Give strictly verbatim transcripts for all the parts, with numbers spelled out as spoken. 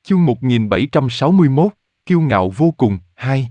Chương một nghìn bảy trăm sáu mươi mốt, kiêu ngạo vô cùng, hai.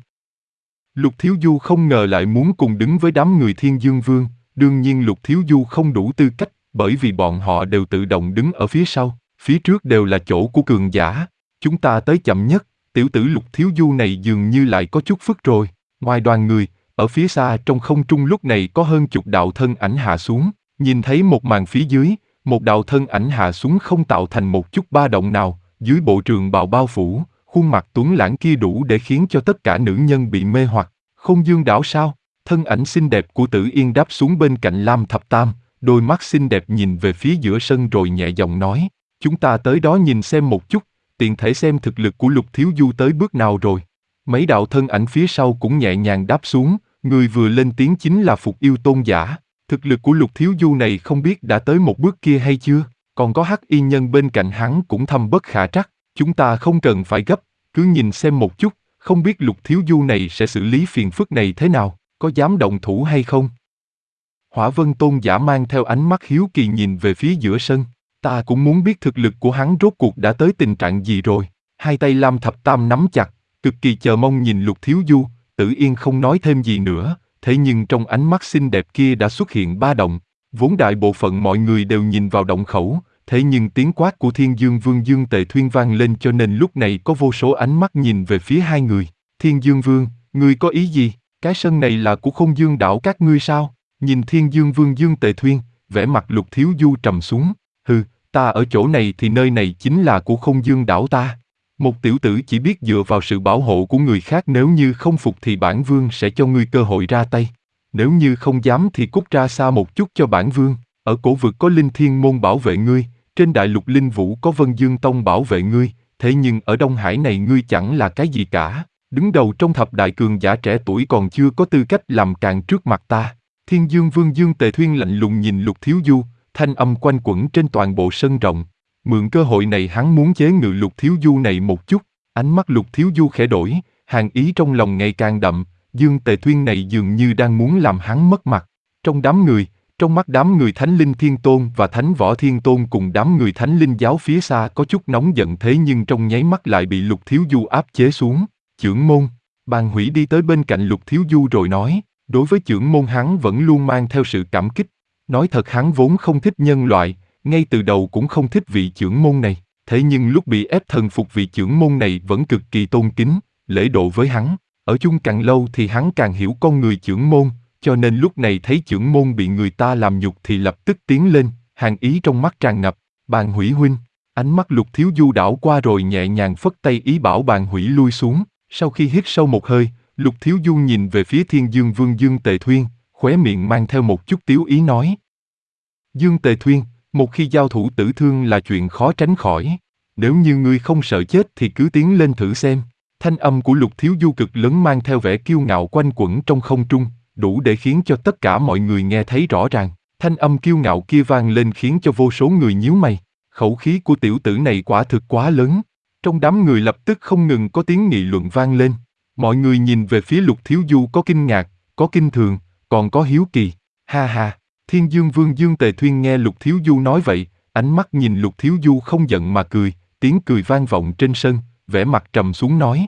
Lục Thiếu Du không ngờ lại muốn cùng đứng với đám người Thiên Dương Vương, đương nhiên Lục Thiếu Du không đủ tư cách, bởi vì bọn họ đều tự động đứng ở phía sau, phía trước đều là chỗ của cường giả. Chúng ta tới chậm nhất, tiểu tử Lục Thiếu Du này dường như lại có chút phức rồi. Ngoài đoàn người, ở phía xa trong không trung lúc này có hơn chục đạo thân ảnh hạ xuống, nhìn thấy một màn phía dưới, một đạo thân ảnh hạ xuống không tạo thành một chút ba động nào, dưới bộ trường bào bao phủ, khuôn mặt tuấn lãng kia đủ để khiến cho tất cả nữ nhân bị mê hoặc. Không Dương đảo sao? Thân ảnh xinh đẹp của Tử Yên đáp xuống bên cạnh Lam Thập Tam, đôi mắt xinh đẹp nhìn về phía giữa sân rồi nhẹ giọng nói, chúng ta tới đó nhìn xem một chút, tiện thể xem thực lực của Lục Thiếu Du tới bước nào rồi. Mấy đạo thân ảnh phía sau cũng nhẹ nhàng đáp xuống, người vừa lên tiếng chính là Phục Yêu Tôn giả. Thực lực của Lục Thiếu Du này không biết đã tới một bước kia hay chưa, còn có Hắc Y Nhân bên cạnh hắn cũng thâm bất khả trắc, chúng ta không cần phải gấp, cứ nhìn xem một chút, không biết Lục Thiếu Du này sẽ xử lý phiền phức này thế nào, có dám động thủ hay không? Hỏa Vân Tôn giả mang theo ánh mắt hiếu kỳ nhìn về phía giữa sân, ta cũng muốn biết thực lực của hắn rốt cuộc đã tới tình trạng gì rồi. Hai tay Lam Thập Tam nắm chặt, cực kỳ chờ mong nhìn Lục Thiếu Du. Tử Yên không nói thêm gì nữa, thế nhưng trong ánh mắt xinh đẹp kia đã xuất hiện ba động. Vốn đại bộ phận mọi người đều nhìn vào động khẩu, thế nhưng tiếng quát của Thiên Dương Vương Dương Tề Thuyên vang lên cho nên lúc này có vô số ánh mắt nhìn về phía hai người. Thiên Dương Vương, ngươi có ý gì? Cái sân này là của Không Dương đảo các ngươi sao? Nhìn Thiên Dương Vương Dương Tề Thuyên, vẻ mặt Lục Thiếu Du trầm xuống. Hừ, ta ở chỗ này thì nơi này chính là của Không Dương đảo ta. Một tiểu tử chỉ biết dựa vào sự bảo hộ của người khác, nếu như không phục thì bản vương sẽ cho ngươi cơ hội ra tay. Nếu như không dám thì cút ra xa một chút cho bản vương. Ở cổ vực có Linh Thiên Môn bảo vệ ngươi, trên đại lục Linh Vũ có Vân Dương Tông bảo vệ ngươi, thế nhưng ở Đông Hải này ngươi chẳng là cái gì cả. Đứng đầu trong thập đại cường giả trẻ tuổi còn chưa có tư cách làm càn trước mặt ta. Thiên Dương Vương Dương Tề Thuyên lạnh lùng nhìn Lục Thiếu Du, thanh âm quanh quẩn trên toàn bộ sân rộng. Mượn cơ hội này hắn muốn chế ngự Lục Thiếu Du này một chút. Ánh mắt Lục Thiếu Du khẽ đổi, hàn ý trong lòng ngày càng đậm. Dương Tề Thuyên này dường như đang muốn làm hắn mất mặt. Trong đám người, trong mắt đám người Thánh Linh Thiên Tôn và Thánh Võ Thiên Tôn cùng đám người Thánh Linh Giáo phía xa có chút nóng giận, thế nhưng trong nháy mắt lại bị Lục Thiếu Du áp chế xuống. Chưởng môn, Bàn Hủy đi tới bên cạnh Lục Thiếu Du rồi nói, đối với chưởng môn hắn vẫn luôn mang theo sự cảm kích. Nói thật hắn vốn không thích nhân loại, ngay từ đầu cũng không thích vị chưởng môn này, thế nhưng lúc bị ép thần phục vị chưởng môn này vẫn cực kỳ tôn kính, lễ độ với hắn. Ở chung càng lâu thì hắn càng hiểu con người chưởng môn, cho nên lúc này thấy chưởng môn bị người ta làm nhục thì lập tức tiến lên, hàn ý trong mắt tràn ngập. Bàn Hủy huynh, ánh mắt Lục Thiếu Du đảo qua rồi nhẹ nhàng phất tay ý bảo Bàn Hủy lui xuống. Sau khi hít sâu một hơi, Lục Thiếu Du nhìn về phía Thiên Dương Vương Dương Tề Thuyên, khóe miệng mang theo một chút tiếu ý nói. Dương Tề Thuyên, một khi giao thủ tử thương là chuyện khó tránh khỏi. Nếu như ngươi không sợ chết thì cứ tiến lên thử xem. Thanh âm của Lục Thiếu Du cực lớn mang theo vẻ kiêu ngạo quanh quẩn trong không trung, đủ để khiến cho tất cả mọi người nghe thấy rõ ràng. Thanh âm kiêu ngạo kia vang lên khiến cho vô số người nhíu mày. Khẩu khí của tiểu tử này quả thực quá lớn. Trong đám người lập tức không ngừng có tiếng nghị luận vang lên. Mọi người nhìn về phía Lục Thiếu Du có kinh ngạc, có kinh thường, còn có hiếu kỳ. Ha ha, Thiên Dương Vương Dương Tề Thuyên nghe Lục Thiếu Du nói vậy, ánh mắt nhìn Lục Thiếu Du không giận mà cười, tiếng cười vang vọng trên sân, vẻ mặt trầm xuống nói.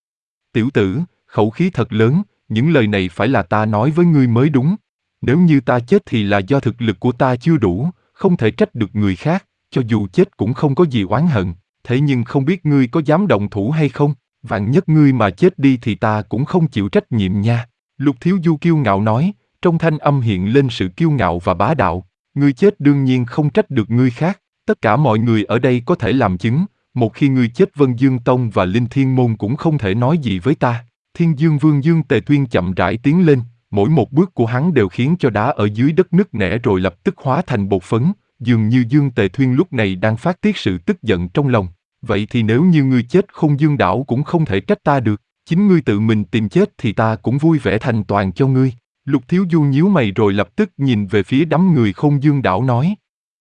Tiểu tử, khẩu khí thật lớn, những lời này phải là ta nói với ngươi mới đúng. Nếu như ta chết thì là do thực lực của ta chưa đủ, không thể trách được người khác, cho dù chết cũng không có gì oán hận. Thế nhưng không biết ngươi có dám động thủ hay không, vạn nhất ngươi mà chết đi thì ta cũng không chịu trách nhiệm nha. Lục Thiếu Du kiêu ngạo nói, trong thanh âm hiện lên sự kiêu ngạo và bá đạo. Ngươi chết đương nhiên không trách được ngươi khác, tất cả mọi người ở đây có thể làm chứng, một khi ngươi chết Vân Dương Tông và Linh Thiên Môn cũng không thể nói gì với ta. Thiên Dương Vương Dương Tề Thuyên chậm rãi tiến lên, mỗi một bước của hắn đều khiến cho đá ở dưới đất nứt nẻ rồi lập tức hóa thành bột phấn, dường như Dương Tề Thuyên lúc này đang phát tiết sự tức giận trong lòng. Vậy thì nếu như ngươi chết Không Dương đảo cũng không thể trách ta được, chính ngươi tự mình tìm chết thì ta cũng vui vẻ thành toàn cho ngươi. Lục Thiếu Du nhíu mày rồi lập tức nhìn về phía đám người Không Dương đảo nói.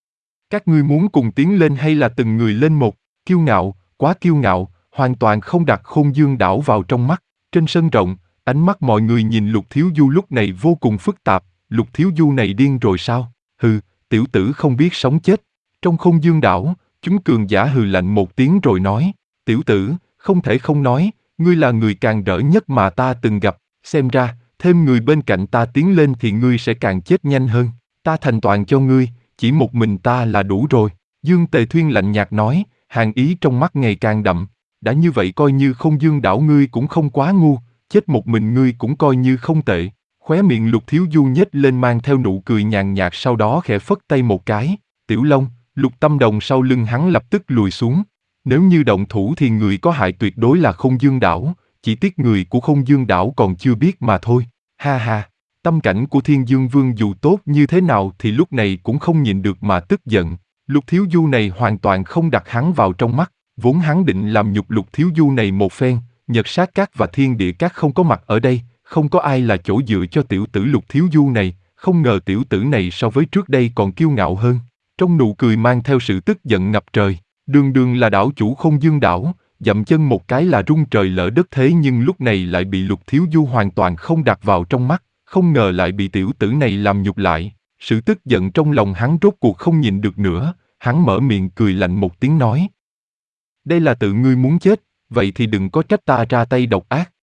Các ngươi muốn cùng tiến lên hay là từng người lên một? Kiêu ngạo, quá kiêu ngạo, hoàn toàn không đặt Không Dương đảo vào trong mắt. Trên sân rộng, ánh mắt mọi người nhìn Lục Thiếu Du lúc này vô cùng phức tạp. Lục Thiếu Du này điên rồi sao? Hừ, tiểu tử không biết sống chết. Trong Không Dương đảo, chúng cường giả hừ lạnh một tiếng rồi nói. Tiểu tử, không thể không nói, ngươi là người càng rỡ nhất mà ta từng gặp, xem ra, thêm người bên cạnh ta tiến lên thì ngươi sẽ càng chết nhanh hơn. Ta thành toàn cho ngươi, chỉ một mình ta là đủ rồi. Dương Tề Thuyên lạnh nhạt nói, hàn ý trong mắt ngày càng đậm. Đã như vậy coi như không dương đảo ngươi cũng không quá ngu, chết một mình ngươi cũng coi như không tệ. Khóe miệng Lục Thiếu Du nhếch lên mang theo nụ cười nhàn nhạt, sau đó khẽ phất tay một cái. Tiểu Long, Lục Tâm Đồng sau lưng hắn lập tức lùi xuống. Nếu như động thủ thì người có hại tuyệt đối là Không Dương Đảo, chỉ tiếc người của Không Dương Đảo còn chưa biết mà thôi. Ha ha, tâm cảnh của Thiên Dương Vương dù tốt như thế nào thì lúc này cũng không nhìn được mà tức giận. Lục Thiếu Du này hoàn toàn không đặt hắn vào trong mắt, vốn hắn định làm nhục Lục Thiếu Du này một phen, Nhật Sát Các và Thiên Địa Các không có mặt ở đây, không có ai là chỗ dựa cho tiểu tử Lục Thiếu Du này, không ngờ tiểu tử này so với trước đây còn kiêu ngạo hơn. Trong nụ cười mang theo sự tức giận ngập trời, đường đường là đảo chủ Không Dương Đảo, dậm chân một cái là rung trời lỡ đất, thế nhưng lúc này lại bị Lục Thiếu Du hoàn toàn không đặt vào trong mắt, không ngờ lại bị tiểu tử này làm nhục lại. Sự tức giận trong lòng hắn rốt cuộc không nhìn được nữa, hắn mở miệng cười lạnh một tiếng nói. Đây là tự ngươi muốn chết, vậy thì đừng có trách ta ra tay độc ác.